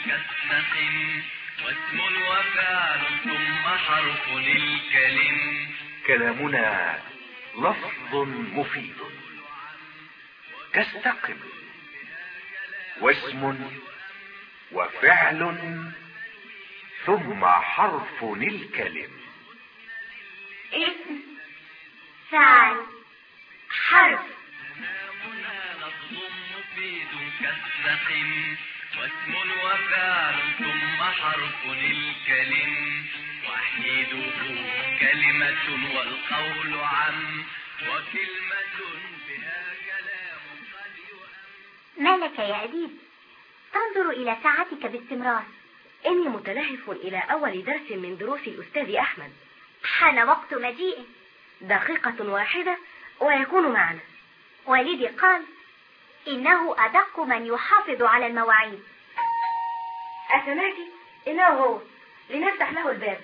كاسنخ واسم وفعل ثم حرف للكلم. كلامنا لفظ مفيد كاستقم، واسم وفعل ثم حرف الكلم. اسم، فعل، حرف. كلامنا لفظ مفيد كاسنخ واسم وفعل ثم حرف للكلم. وحيده كلمة والقول عم، وكلمة بها كلام قد يؤم. ما لك يا أديب؟ تنظر إلى ساعتك باستمرار. إني متلهف إلى أول درس من دروس الأستاذ أحمد. حان وقت مجيئه. دقيقة واحدة ويكون معنا. والدي قال إنه أدق من يحافظ على المواعيد. أسمعتي؟ إنه هو. لنفتح له الباب.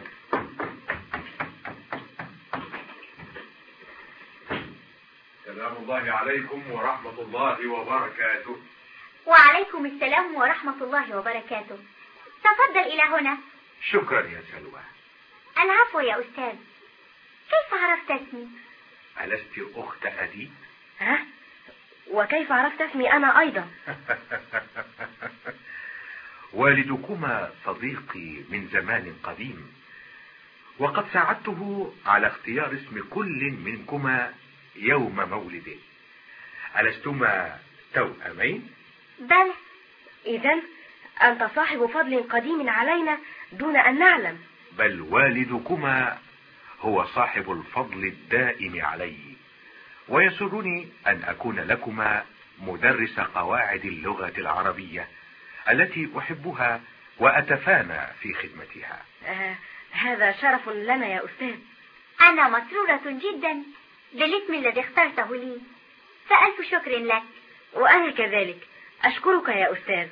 سلام الله عليكم ورحمة الله وبركاته. وعليكم السلام ورحمة الله وبركاته. تفضل إلى هنا. شكرا يا سلوى. العفو يا أستاذ. كيف عرفت اسمي؟ ألست أخت أديب؟ ها؟ وكيف عرفت اسمي أنا أيضا؟ والدكما صديقي من زمان قديم، وقد ساعدته على اختيار اسم كل منكما يوم مولده. ألستما توأمين؟ بلى. إذن أنت صاحب فضل قديم علينا دون أن نعلم. بل والدكما هو صاحب الفضل الدائم علي، ويسرني أن أكون لكما مدرس قواعد اللغة العربية التي أحبها وأتفانى في خدمتها. هذا شرف لنا يا أستاذ. أنا مسرورة جدا بالاسم الذي اخترته لي، فألف شكر لك. وأنا كذلك أشكرك يا أستاذ.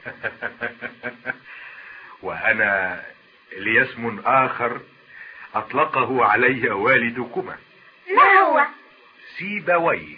وأنا لي اسم آخر أطلقه علي والدكما. ما هو؟ سيبويه.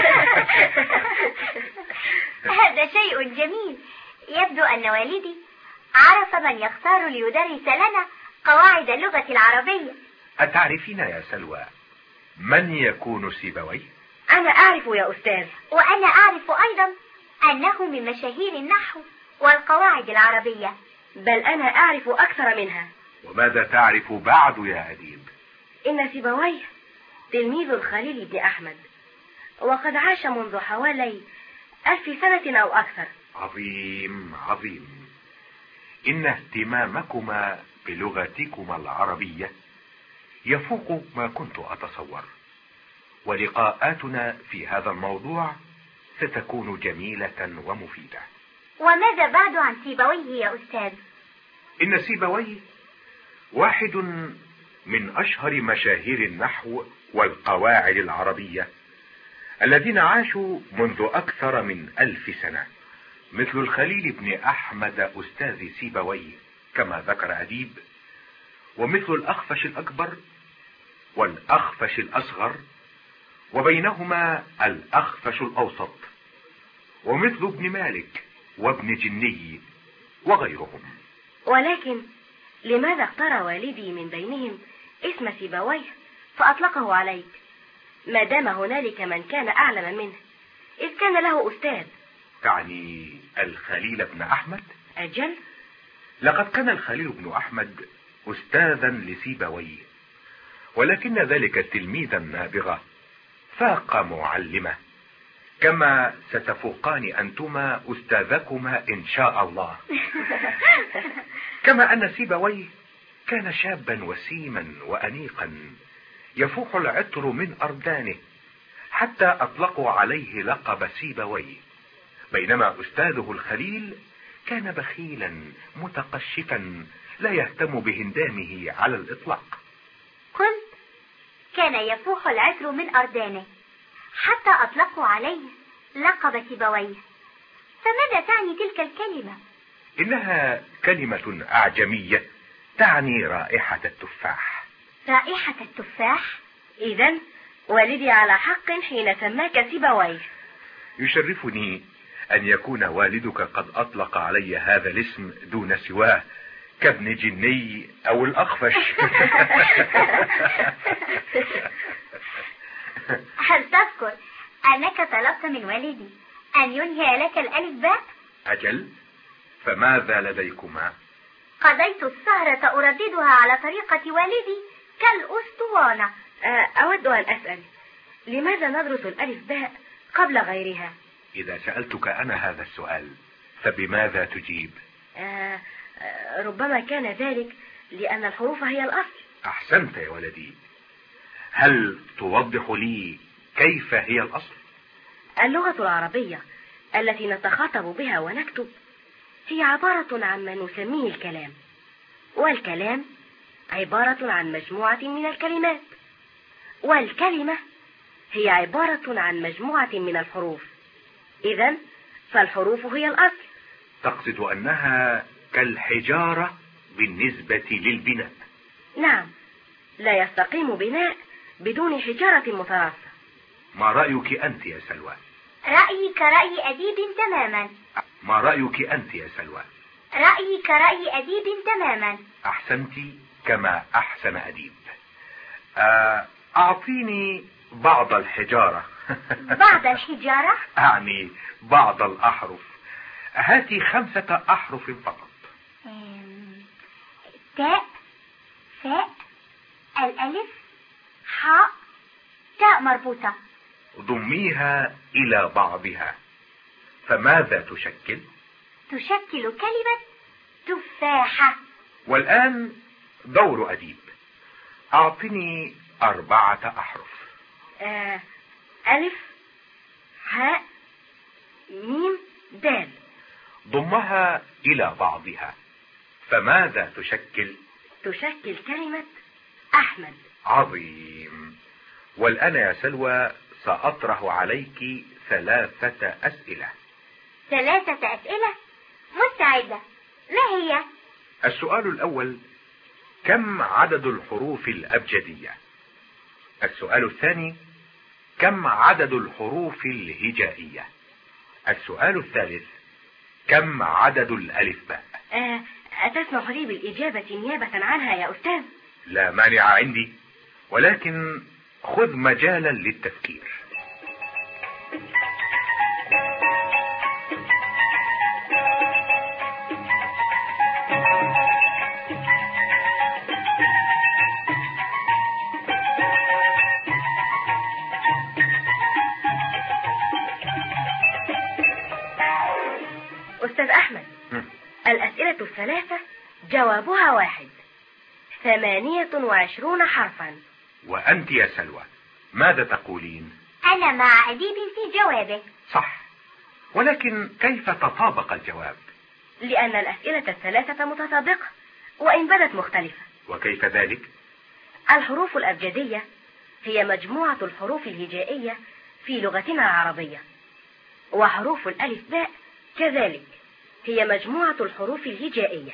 هذا شيء جميل. يبدو أن والدي عرف من يختار ليدرس لنا قواعد اللغة العربية. أتعرفين يا سلوى من يكون سيبويه؟ أنا أعرف يا أستاذ. وأنا أعرف أيضا أنه من مشاهير النحو والقواعد العربية. بل أنا أعرف أكثر منها. وماذا تعرف بعد يا أديب؟ إن سيبويه تلميذ الخليل بن أحمد، وقد عاش منذ حوالي 1000 سنة أو أكثر. عظيم عظيم. إن اهتمامكما بلغتكما العربية يفوق ما كنت أتصور، ولقاءاتنا في هذا الموضوع ستكون جميلة ومفيدة. وماذا بعد عن سيبويه يا أستاذ؟ إن سيبويه واحد من أشهر مشاهير النحو والقواعد العربية الذين عاشوا منذ أكثر من 1000 سنة، مثل الخليل بن أحمد أستاذ سيبويه كما ذكر أديب، ومثل الأخفش الأكبر والأخفش الأصغر، وبينهما الأخفش الأوسط، ومثل ابن مالك وابن جني وغيرهم. ولكن لماذا اختار والدي من بينهم اسم سيبويه فأطلقه عليك، ما دام هنالك من كان أعلم منه إذ كان له أستاذ؟ تعني الخليل بن أحمد؟ أجل. لقد كان الخليل بن أحمد أستاذا لسيبويه، ولكن ذلك التلميذ النابغة فاق معلمه، كما ستفوقان أنتما أستاذكما إن شاء الله. كما أن سيبويه كان شابا وسيما وأنيقا يفوح العطر من أردانه، حتى أطلقوا عليه لقب سيبويه، بينما أستاذه الخليل كان بخيلا متقشفا لا يهتم بهندامه على الإطلاق. قلت كان يفوح العطر من أردانه حتى أطلقوا عليه لقب سيبويه، فماذا تعني تلك الكلمة؟ إنها كلمة أعجمية تعني رائحة التفاح. رائحة التفاح؟ إذن والدي على حق حين سماك سيبويه. يشرفني أن يكون والدك قد أطلق علي هذا الاسم دون سواه، كابن جني أو الأخفش. هل تذكر أنك طلبت من والدي أن ينهي لك الألف باء؟ أجل، فماذا لديكما؟ قضيت السهرة أرددها على طريقة والدي كالأسطوانة. أود أن أسأل، لماذا ندرس الألف باء قبل غيرها؟ إذا سألتك أنا هذا السؤال فبماذا تجيب؟ ربما كان ذلك لأن الحروف هي الأصل. أحسنت يا ولدي. هل توضح لي كيف هي الأصل؟ اللغة العربية التي نتخاطب بها ونكتب هي عبارة عن ما نسميه الكلام، والكلام عبارة عن مجموعة من الكلمات، والكلمة هي عبارة عن مجموعة من الحروف. إذن فالحروف هي الأصل. تقصد أنها كالحجارة بالنسبة للبناء؟ نعم، لا يستقيم بناء بدون حجارة متراصة. ما رأيك أنت يا سلوى؟ رأيي كرأي أديب تماما. ما رأيك أنت يا سلوى؟ رأيي كرأي أديب تماما. أحسنت كما أحسن أديب. أعطيني بعض الحجارة. بعض الحجارة؟ أعني بعض الأحرف. هاتي 5 أحرف فقط. تاء، فاء، الألف، حاء، تاء مربوطة. ضميها إلى بعضها، فماذا تشكل؟ تشكل كلمة تفاحة. والآن دور أديب. أعطني 4 أحرف. ألف، حاء، ميم، دال. ضمها إلى بعضها، فماذا تشكل؟ تشكل كلمة أحمد. عظيم. والآن يا سلوى سأطرح عليك 3 أسئلة. 3 أسئلة؟ مستعدة. ما هي؟ السؤال الأول: كم عدد الحروف الأبجدية؟ السؤال الثاني: كم عدد الحروف الهجائية؟ السؤال الثالث: كم عدد الألفباء؟ أتسمح لي بالإجابة نيابة عنها يا أستاذ؟ لا مانع عندي، ولكن خذ مجالا للتفكير. أستاذ أحمد، الأسئلة ال3 جوابها واحد، 28 حرفا. وأنت يا سلوى ماذا تقولين؟ أنا مع أديب في جوابه. صح، ولكن كيف تطابق الجواب؟ لأن الأسئلة ال3 متطابقة وإن بدت مختلفة. وكيف ذلك؟ الحروف الأبجدية هي مجموعة الحروف الهجائية في لغتنا العربية، وحروف الألف باء كذلك هي مجموعة الحروف الهجائية.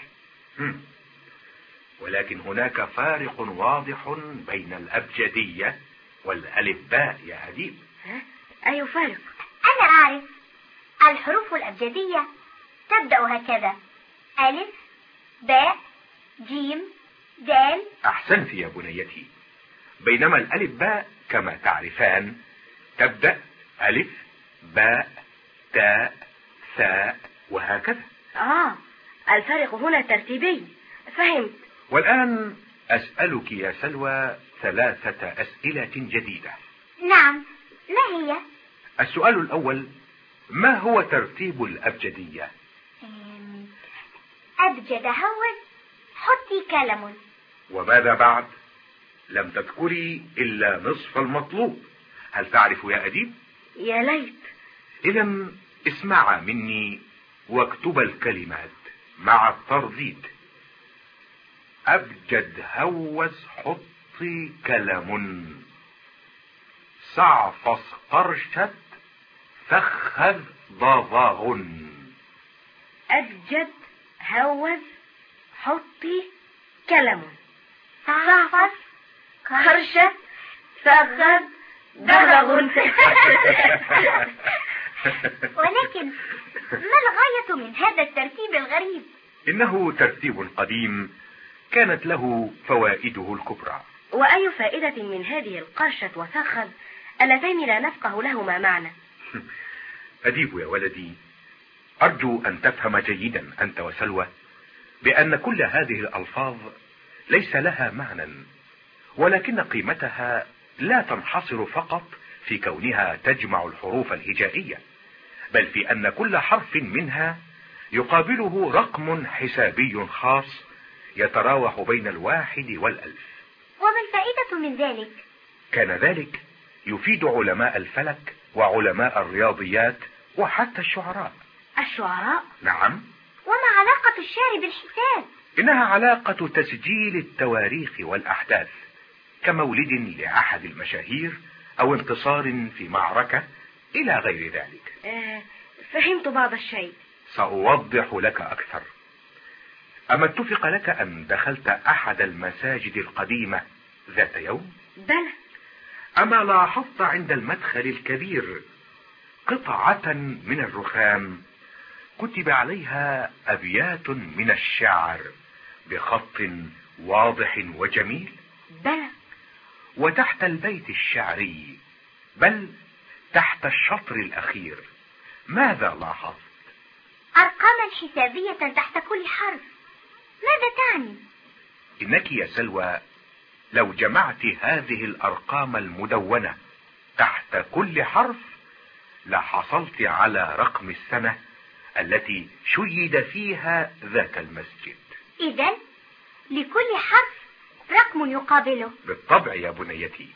ولكن هناك فارق واضح بين الأبجدية والألف باء يا أديب. أي فارق؟ أنا أعرف. الحروف الأبجدية تبدأ هكذا: ألف، باء، جيم، دال. أحسنت يا بنيتي. بينما الألف باء كما تعرفان تبدأ ألف، باء، تاء، ثاء، وهكذا. الفرق هنا ترتيبي. فهمت. والآن أسألك يا سلوى 3 أسئلة جديدة. نعم، ما هي؟ السؤال الأول: ما هو ترتيب الأبجدية؟ أبجد هون، حطي كلم. وماذا بعد؟ لم تذكري إلا نصف المطلوب. هل تعرف يا أديب؟ يا ليت. إذا اسمع مني واكتب الكلمات مع الترديد. أبجد هوز حطي كلم، صعفص قرشت فخذ ضضاغن. أبجد هوز حطي كلم، صعفص قرشت فخذ ضضاغن. ولكن ما الغاية من هذا الترتيب الغريب؟ إنه ترتيب قديم كانت له فوائده الكبرى. وأي فائدة من هذه القرشة وثخذ اللتين لا نفقه لهما معنى؟ أديب يا ولدي، أرجو أن تفهم جيدا أنت وسلوى بأن كل هذه الألفاظ ليس لها معنى، ولكن قيمتها لا تنحصر فقط في كونها تجمع الحروف الهجائية، بل في أن كل حرف منها يقابله رقم حسابي خاص يتراوح بين 1 و1000. وما الفائدة من ذلك؟ كان ذلك يفيد علماء الفلك وعلماء الرياضيات وحتى الشعراء. الشعراء؟ نعم. وما علاقة الشعر بالحساب؟ إنها علاقة تسجيل التواريخ والأحداث، كمولد لأحد المشاهير أو انتصار في معركة إلى غير ذلك. فهمت بعض الشيء. سأوضح لك أكثر. أما اتفق لك أن دخلت أحد المساجد القديمة ذات يوم؟ بلى. أما لاحظت عند المدخل الكبير قطعة من الرخام كتب عليها أبيات من الشعر بخط واضح وجميل؟ بلى. وتحت البيت الشعري، بل تحت الشطر الأخير، ماذا لاحظت؟ أرقاما حسابية تحت كل حرف. ماذا تعني؟ إنك يا سلوى لو جمعت هذه الأرقام المدونة تحت كل حرف لحصلت على رقم السنة التي شيد فيها ذاك المسجد. إذن لكل حرف رقم يقابله. بالطبع يا بنيتي،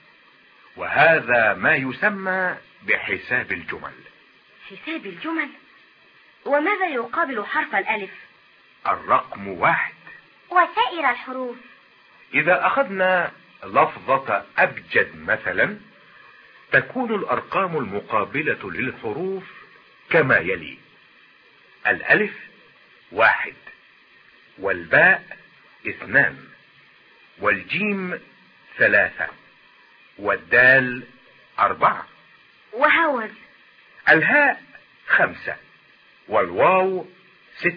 وهذا ما يسمى بحساب الجمل. حساب الجمل؟ وماذا يقابل حرف الألف؟ الرقم 1. وسائر الحروف؟ إذا أخذنا لفظة أبجد مثلا، تكون الأرقام المقابلة للحروف كما يلي: الألف 1، والباء 2، والجيم 3، والدال 4، وهوز. الهاء 5، والواو 6،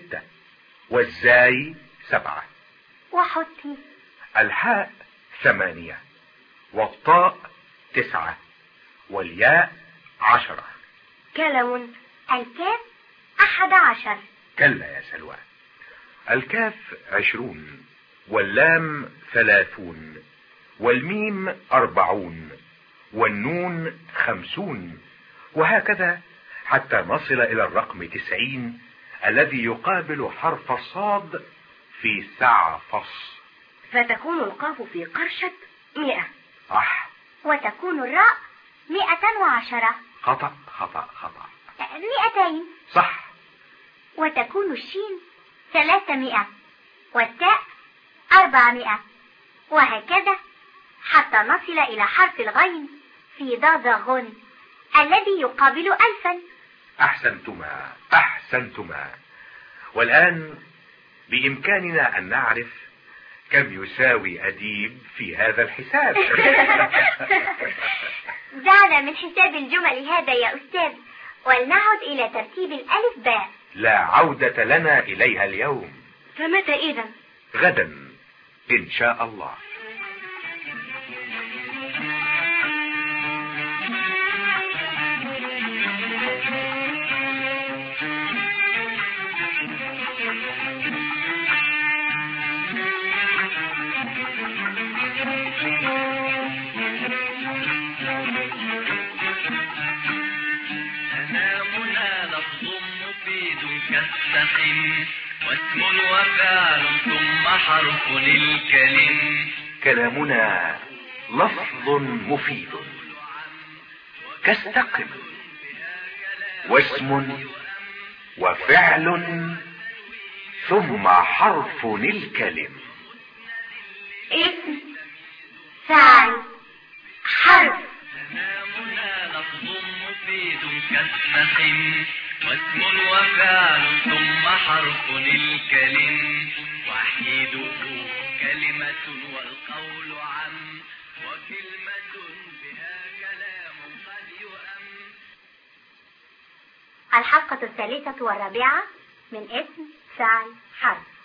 والزاي 7، وحطي. الحاء 8، والطاء 9، والياء 10. كلم. الكاف 11. كلا يا سلوى، الكاف 20، واللام 30، والميم 40، والنون 50، وهكذا حتى نصل إلى الرقم 90 الذي يقابل حرف الصاد في سعفص. فتكون القاف في قرشة 100. صح. وتكون الراء 110. خطأ خطأ خطأ. 200. صح. وتكون الشين 300، والتاء 400، وهكذا حتى نصل إلى حرف الغين في ضاضغون الذي يقابل 1000. أحسنتما أحسنتما. والآن بإمكاننا أن نعرف كم يساوي أديب في هذا الحساب. دعنا من حساب الجمل هذا يا أستاذ، ولنعد إلى ترتيب الألف باء. لا عودة لنا إليها اليوم. فمتى إذن؟ غدا إن شاء الله. واسم وفعل ثم حرف الكلم. كلامنا لفظ مفيد كاستقم، واسم وفعل ثم حرف الكلم. اسم، فعل، حرف. كلامنا لفظ مفيد كاستقم، واسم وفعل ثم حرف الكلم. وحيده كلمة والقول عم، وكلمة بها كلام قد يؤم. الحلقة 3 و4 من اسم فعل حرف.